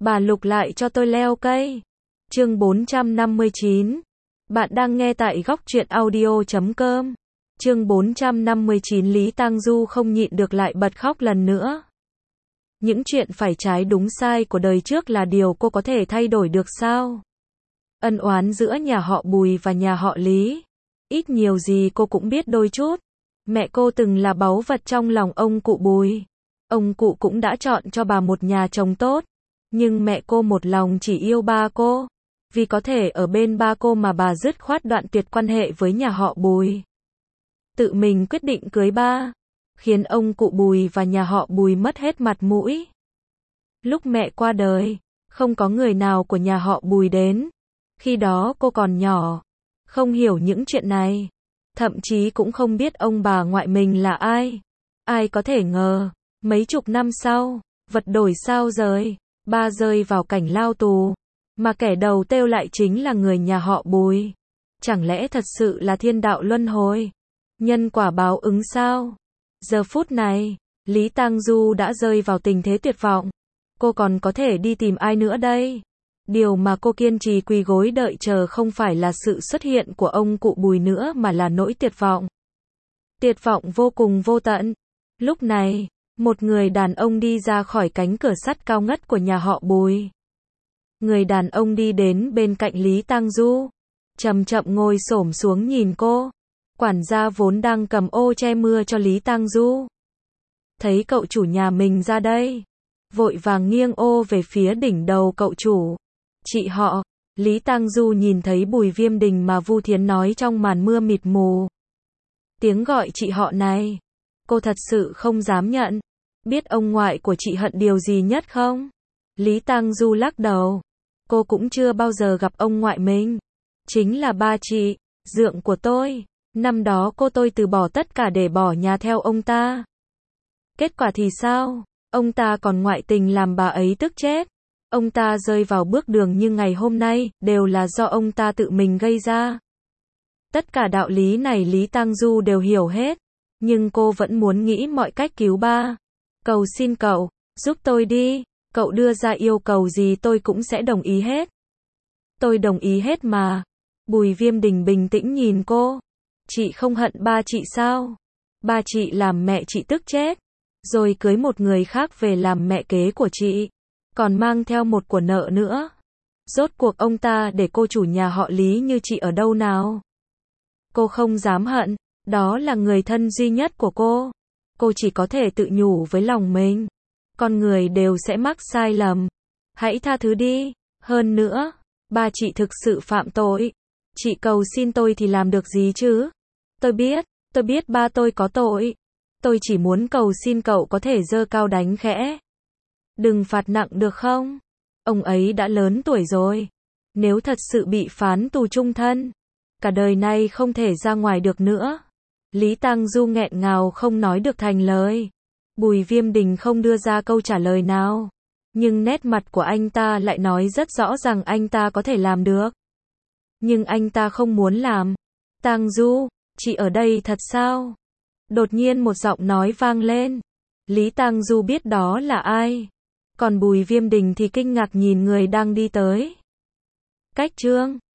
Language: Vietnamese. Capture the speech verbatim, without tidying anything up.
Bà Lục lại cho tôi leo cây. Chương bốn trăm năm mươi chín. Bạn đang nghe tại góc truyện audio chấm com. Chương bốn trăm năm mươi chín. Lý Tang Du không nhịn được lại bật khóc lần nữa. Những chuyện phải trái đúng sai của đời trước là điều cô có thể thay đổi được sao? Ân oán giữa nhà họ Bùi và nhà họ Lý, ít nhiều gì cô cũng biết đôi chút. Mẹ cô từng là báu vật trong lòng ông cụ Bùi. Ông cụ cũng đã chọn cho bà một nhà chồng tốt. Nhưng mẹ cô một lòng chỉ yêu ba cô. Vì có thể ở bên ba cô mà bà dứt khoát đoạn tuyệt quan hệ với nhà họ Bùi. Tự mình quyết định cưới ba. Khiến ông cụ Bùi và nhà họ Bùi mất hết mặt mũi. Lúc mẹ qua đời, không có người nào của nhà họ Bùi đến. Khi đó cô còn nhỏ, không hiểu những chuyện này. Thậm chí cũng không biết ông bà ngoại mình là ai. Ai có thể ngờ, mấy chục năm sau, vật đổi sao rời, ba rơi vào cảnh lao tù. Mà kẻ đầu têu lại chính là người nhà họ Bùi. Chẳng lẽ thật sự là thiên đạo luân hồi? Nhân quả báo ứng sao? Giờ phút này, Lý Tang Du đã rơi vào tình thế tuyệt vọng. Cô còn có thể đi tìm ai nữa đây? Điều mà cô kiên trì quỳ gối đợi chờ không phải là sự xuất hiện của ông cụ Bùi nữa mà là nỗi tuyệt vọng. Tuyệt vọng vô cùng vô tận. Lúc này, một người đàn ông đi ra khỏi cánh cửa sắt cao ngất của nhà họ Bùi. Người đàn ông đi đến bên cạnh Lý Tang Du, chậm chậm ngồi xổm xuống nhìn cô. Quản gia vốn đang cầm ô che mưa cho Lý Tang Du, thấy cậu chủ nhà mình ra đây, vội vàng nghiêng ô về phía đỉnh đầu cậu chủ. Chị họ. Lý Tang Du nhìn thấy Bùi Viêm Đình mà Vu Thiến nói trong màn mưa mịt mù. Tiếng gọi chị họ này, cô thật sự không dám nhận. Biết ông ngoại của chị hận điều gì nhất không? Lý Tang Du lắc đầu. Cô cũng chưa bao giờ gặp ông ngoại mình. Chính là ba chị, dượng của tôi. Năm đó cô tôi từ bỏ tất cả để bỏ nhà theo ông ta. Kết quả thì sao? Ông ta còn ngoại tình làm bà ấy tức chết. Ông ta rơi vào bước đường như ngày hôm nay, đều là do ông ta tự mình gây ra. Tất cả đạo lý này Lý Tang Du đều hiểu hết. Nhưng cô vẫn muốn nghĩ mọi cách cứu ba. Cầu xin cậu, giúp tôi đi. Cậu đưa ra yêu cầu gì tôi cũng sẽ đồng ý hết. Tôi đồng ý hết mà. Bùi Viêm Đình bình tĩnh nhìn cô. Chị không hận ba chị sao? Ba chị làm mẹ chị tức chết. Rồi cưới một người khác về làm mẹ kế của chị. Còn mang theo một của nợ nữa. Rốt cuộc ông ta để cô chủ nhà họ Lý như chị ở đâu nào? Cô không dám hận. Đó là người thân duy nhất của cô. Cô chỉ có thể tự nhủ với lòng mình. Con người đều sẽ mắc sai lầm. Hãy tha thứ đi. Hơn nữa, ba chị thực sự phạm tội. Chị cầu xin tôi thì làm được gì chứ? Tôi biết, tôi biết ba tôi có tội. Tôi chỉ muốn cầu xin cậu có thể giơ cao đánh khẽ. Đừng phạt nặng được không? Ông ấy đã lớn tuổi rồi. Nếu thật sự bị phán tù chung thân, cả đời này không thể ra ngoài được nữa. Lý Tang Du nghẹn ngào không nói được thành lời. Bùi Viêm Đình không đưa ra câu trả lời nào. Nhưng nét mặt của anh ta lại nói rất rõ rằng anh ta có thể làm được. Nhưng anh ta không muốn làm. Tang Du, chị ở đây thật sao? Đột nhiên một giọng nói vang lên. Lý Tang Du biết đó là ai. Còn Bùi Viêm Đình thì kinh ngạc nhìn người đang đi tới. Cách chương